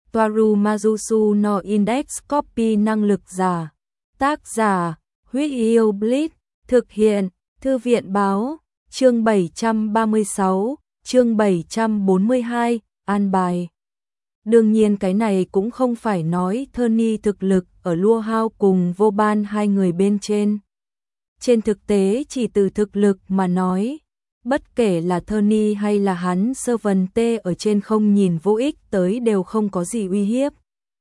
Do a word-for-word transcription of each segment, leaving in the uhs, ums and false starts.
Toaru Majusu no Index Copy năng lực giả. Tác giả, Huyết Yêu Blitz, thực hiện, Thư viện Báo, chương bảy trăm ba mươi sáu, chương bảy trăm bốn mươi hai, an bài. Đương nhiên cái này cũng không phải nói Tony thực lực ở Lua Hao cùng Vô Ban hai người bên trên. Trên thực tế chỉ từ thực lực mà nói, bất kể là Tony hay là hắn Servant ở trên không nhìn vô ích tới đều không có gì uy hiếp.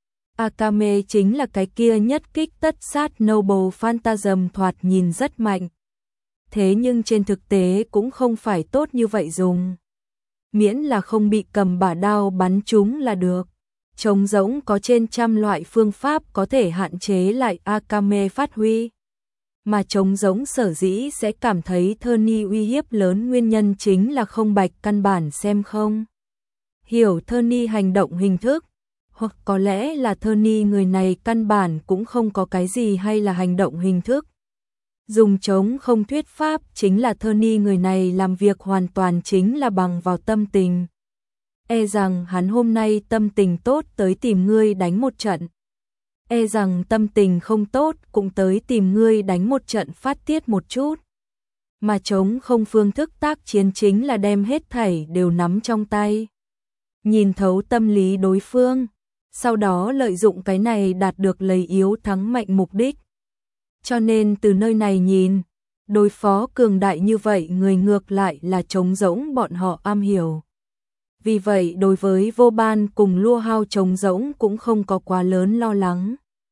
Akame chính là cái kia nhất kích tất sát Noble Phantasm thoạt nhìn rất mạnh. Thế nhưng trên thực tế cũng không phải tốt như vậy dùng. Miễn là không bị cầm bả đao bắn trúng là được. Trống rỗng có trên trăm loại phương pháp có thể hạn chế lại Akame phát huy. Mà trống rỗng sở dĩ sẽ cảm thấy Tony uy hiếp lớn nguyên nhân chính là không bạch căn bản xem không hiểu Tony hành động hình thức. Hoặc có lẽ là Tony người này căn bản cũng không có cái gì hay là hành động hình thức. Dùng trống không thuyết pháp chính là Tony người này làm việc hoàn toàn chính là bằng vào tâm tình. E rằng hắn hôm nay tâm tình tốt tới tìm ngươi đánh một trận. E rằng tâm tình không tốt cũng tới tìm ngươi đánh một trận phát tiết một chút. Mà trống không phương thức tác chiến chính là đem hết thảy đều nắm trong tay. Nhìn thấu tâm lý đối phương, sau đó lợi dụng cái này đạt được lấy yếu thắng mạnh mục đích. Cho nên từ nơi này nhìn, đối phó cường đại như vậy người ngược lại là trống rỗng bọn họ am hiểu. Vì vậy đối với Vô Ban cùng Lua Hao trống rỗng cũng không có quá lớn lo lắng.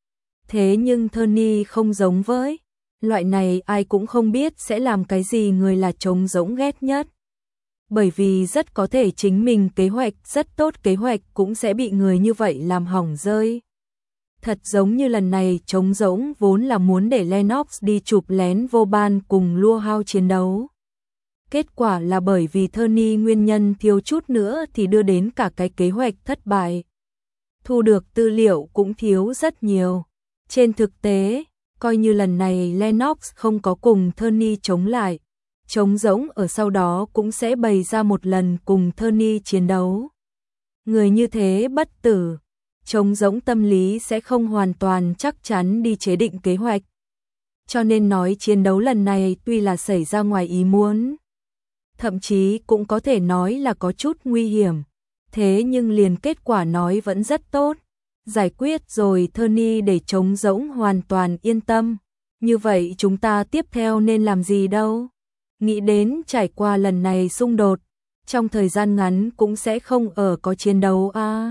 Thế nhưng Tony không giống với loại này ai cũng không biết sẽ làm cái gì người là trống rỗng ghét nhất. Bởi vì rất có thể chính mình kế hoạch rất tốt kế hoạch cũng sẽ bị người như vậy làm hỏng rơi. Thật giống như lần này trống rỗng vốn là muốn để Lennox đi chụp lén Vô Ban cùng Lua Hao chiến đấu. Kết quả là bởi vì Tony nguyên nhân thiếu chút nữa thì đưa đến cả cái kế hoạch thất bại. Thu được tư liệu cũng thiếu rất nhiều. Trên thực tế, coi như lần này Lennox không có cùng Tony chống lại, trống rỗng ở sau đó cũng sẽ bày ra một lần cùng Tony chiến đấu. Người như thế bất tử, trống rỗng tâm lý sẽ không hoàn toàn chắc chắn đi chế định kế hoạch. Cho nên nói chiến đấu lần này tuy là xảy ra ngoài ý muốn, thậm chí cũng có thể nói là có chút nguy hiểm, thế nhưng liền kết quả nói vẫn rất tốt. Giải quyết rồi Tony để trống rỗng hoàn toàn yên tâm. Như vậy chúng ta tiếp theo nên làm gì đâu? Nghĩ đến trải qua lần này xung đột, trong thời gian ngắn cũng sẽ không ở có chiến đấu à?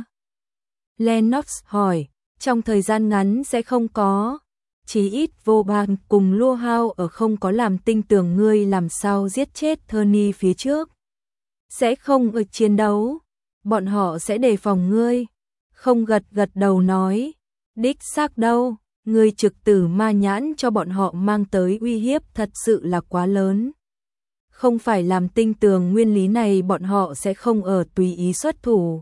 Lennox hỏi, trong thời gian ngắn sẽ không có. Chỉ ít Vô Ban cùng Lua Hao ở không có làm tinh tưởng ngươi làm sao giết chết Tony phía trước. Sẽ không ở chiến đấu, bọn họ sẽ đề phòng ngươi. Không gật gật đầu nói, đích xác đâu, ngươi trực tử ma nhãn cho bọn họ mang tới uy hiếp thật sự là quá lớn. Không phải làm tinh tường nguyên lý này bọn họ sẽ không ở tùy ý xuất thủ.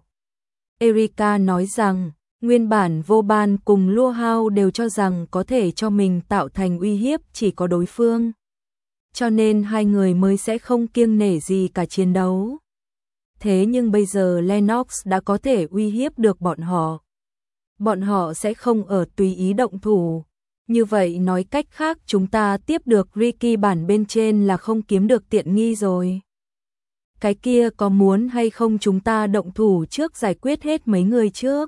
Erika nói rằng, nguyên bản Vô Ban cùng Lua Hao đều cho rằng có thể cho mình tạo thành uy hiếp chỉ có đối phương. Cho nên hai người mới sẽ không kiêng nể gì cả chiến đấu. Thế nhưng bây giờ Lennox đã có thể uy hiếp được bọn họ. Bọn họ sẽ không ở tùy ý động thủ. Như vậy nói cách khác chúng ta tiếp được Ricky bản bên trên là không kiếm được tiện nghi rồi. Cái kia có muốn hay không chúng ta động thủ trước giải quyết hết mấy người trước?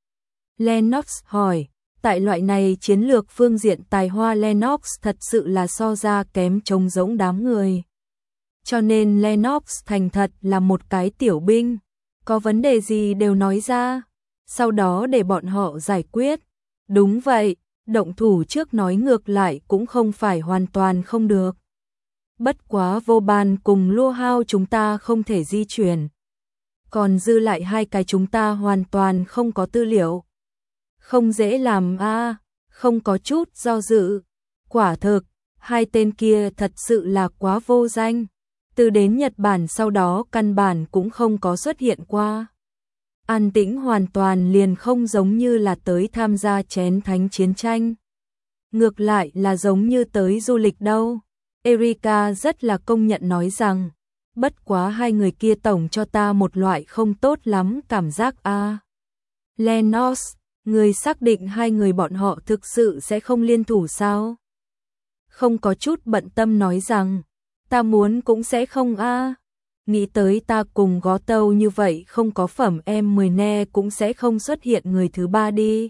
Lennox hỏi, tại loại này chiến lược phương diện tài hoa Lennox thật sự là so ra kém trống rỗng đám người. Cho nên Lennox thành thật là một cái tiểu binh, có vấn đề gì đều nói ra, sau đó để bọn họ giải quyết. Đúng vậy, động thủ trước nói ngược lại cũng không phải hoàn toàn không được. Bất quá Vô Ban cùng Lua Hao chúng ta không thể di chuyển. Còn dư lại hai cái chúng ta hoàn toàn không có tư liệu. Không dễ làm a, à, không có chút do dự. Quả thực, hai tên kia thật sự là quá vô danh. Từ đến Nhật Bản sau đó căn bản cũng không có xuất hiện qua. An tĩnh hoàn toàn liền không giống như là tới tham gia chén thánh chiến tranh. Ngược lại là giống như tới du lịch đâu. Erika rất là công nhận nói rằng, bất quá hai người kia tổng cho ta một loại không tốt lắm cảm giác a. Lennox, người xác định hai người bọn họ thực sự sẽ không liên thủ sao? Không có chút bận tâm nói rằng, ta muốn cũng sẽ không a. Nghĩ tới ta cùng Gó Tâu như vậy không có phẩm em mười ne cũng sẽ không xuất hiện người thứ ba đi.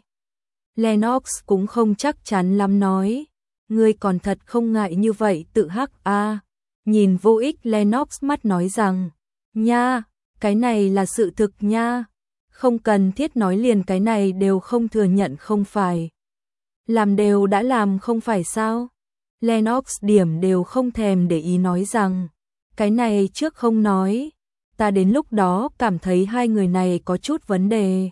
Lennox cũng không chắc chắn lắm nói, ngươi còn thật không ngại như vậy tự hắc a. Nhìn vô ích Lennox mắt nói rằng, nha, cái này là sự thực nha, không cần thiết nói liền cái này đều không thừa nhận không phải. Làm đều đã làm không phải sao? Lennox điểm đều không thèm để ý nói rằng, cái này trước không nói, ta đến lúc đó cảm thấy hai người này có chút vấn đề.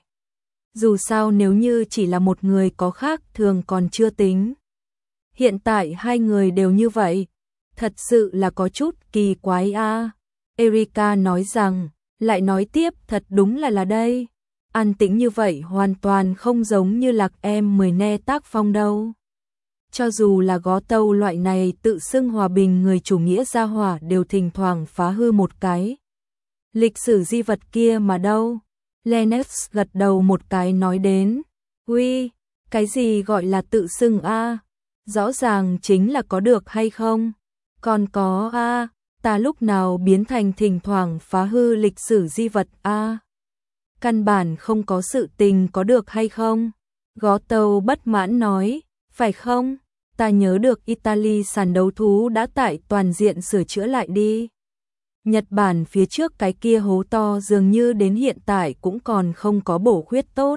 Dù sao nếu như chỉ là một người có khác thường còn chưa tính. Hiện tại hai người đều như vậy, thật sự là có chút kỳ quái a. À. Erika nói rằng, lại nói tiếp thật đúng là là đây. An tĩnh như vậy hoàn toàn không giống như lạc em mười ne tác phong đâu. Cho dù là Gó Tâu loại này tự xưng hòa bình người chủ nghĩa gia hỏa đều thỉnh thoảng phá hư một cái. Lịch sử di vật kia mà đâu. Lennox gật đầu một cái nói đến. Uy, cái gì gọi là tự xưng a? Rõ ràng chính là có được hay không? Còn có a, ta lúc nào biến thành thỉnh thoảng phá hư lịch sử di vật a? Căn bản không có sự tình có được hay không? Gó Tâu bất mãn nói, phải không? Ta nhớ được Italy sàn đấu thú đã tại toàn diện sửa chữa lại đi. Nhật Bản phía trước cái kia hố to dường như đến hiện tại cũng còn không có bổ khuyết tốt.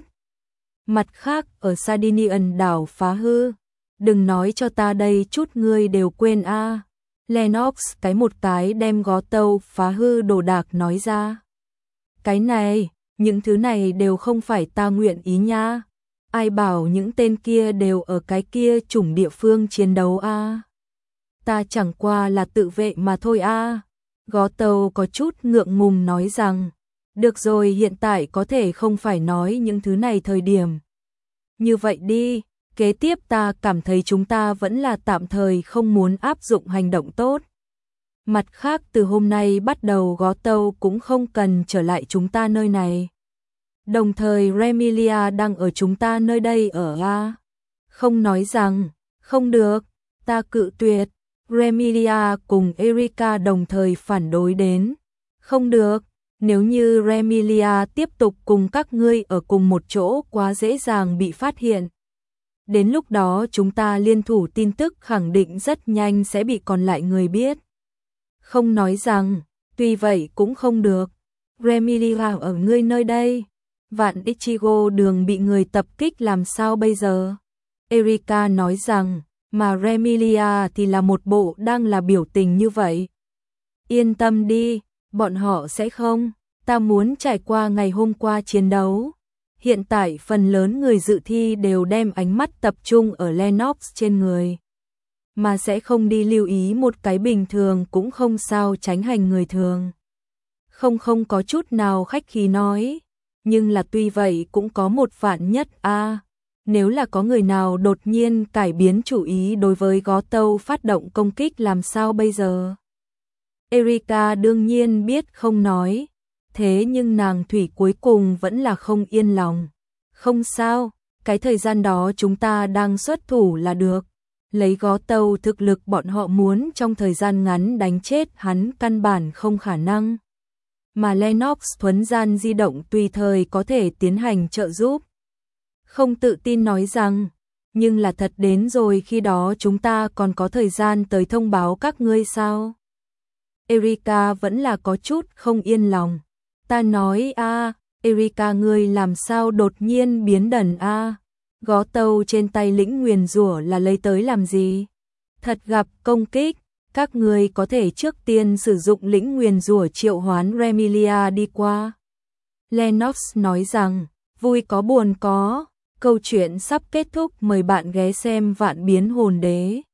Mặt khác ở Sardinian đảo phá hư. Đừng nói cho ta đây chút ngươi đều quên a. À. Lennox cái một cái đem Gó Tâu phá hư đồ đạc nói ra. Cái này, những thứ này đều không phải ta nguyện ý nha. Ai bảo những tên kia đều ở cái kia chủng địa phương chiến đấu a? À? Ta chẳng qua là tự vệ mà thôi a. À. Gó Tâu có chút ngượng ngùng nói rằng, được rồi hiện tại có thể không phải nói những thứ này thời điểm. Như vậy đi, kế tiếp ta cảm thấy chúng ta vẫn là tạm thời không muốn áp dụng hành động tốt. Mặt khác từ hôm nay bắt đầu Gó Tâu cũng không cần trở lại chúng ta nơi này. Đồng thời Remilia đang ở chúng ta nơi đây ở a. Không nói rằng, không được, ta cự tuyệt. Remilia cùng Erika đồng thời phản đối đến. Không được, nếu như Remilia tiếp tục cùng các ngươi ở cùng một chỗ quá dễ dàng bị phát hiện. Đến lúc đó chúng ta liên thủ tin tức khẳng định rất nhanh sẽ bị còn lại người biết. Không nói rằng, tuy vậy cũng không được. Remilia ở ngươi nơi đây. Vạn Ichigo đường bị người tập kích làm sao bây giờ? Erika nói rằng, mà Remilia thì là một bộ đang là biểu tình như vậy. Yên tâm đi, bọn họ sẽ không. Ta muốn trải qua ngày hôm qua chiến đấu. Hiện tại phần lớn người dự thi đều đem ánh mắt tập trung ở Lennox trên người. Mà sẽ không đi lưu ý một cái bình thường cũng không sao tránh hành người thường. Không không có chút nào khách khí nói. Nhưng là tuy vậy cũng có một vạn nhất a. À, nếu là có người nào đột nhiên cải biến chủ ý đối với Gó Tâu phát động công kích làm sao bây giờ? Erika đương nhiên biết không nói. Thế nhưng nàng thủy cuối cùng vẫn là không yên lòng. Không sao, cái thời gian đó chúng ta đang xuất thủ là được. Lấy Gó Tâu thực lực bọn họ muốn trong thời gian ngắn đánh chết hắn căn bản không khả năng. Mà Lennox thuấn gian di động tùy thời có thể tiến hành trợ giúp. Không tự tin nói rằng, nhưng là thật đến rồi khi đó chúng ta còn có thời gian tới thông báo các ngươi sao? Erika vẫn là có chút không yên lòng. Ta nói a, à, Erika ngươi làm sao đột nhiên biến đần a? À? Gó Tâu trên tay lĩnh nguyền rủa là lấy tới làm gì? Thật gặp công kích, các ngươi có thể trước tiên sử dụng lĩnh nguyền rủa triệu hoán Remilia đi qua. Lennox nói rằng, vui có buồn có, câu chuyện sắp kết thúc, mời bạn ghé xem Vạn Biến Hồn Đế.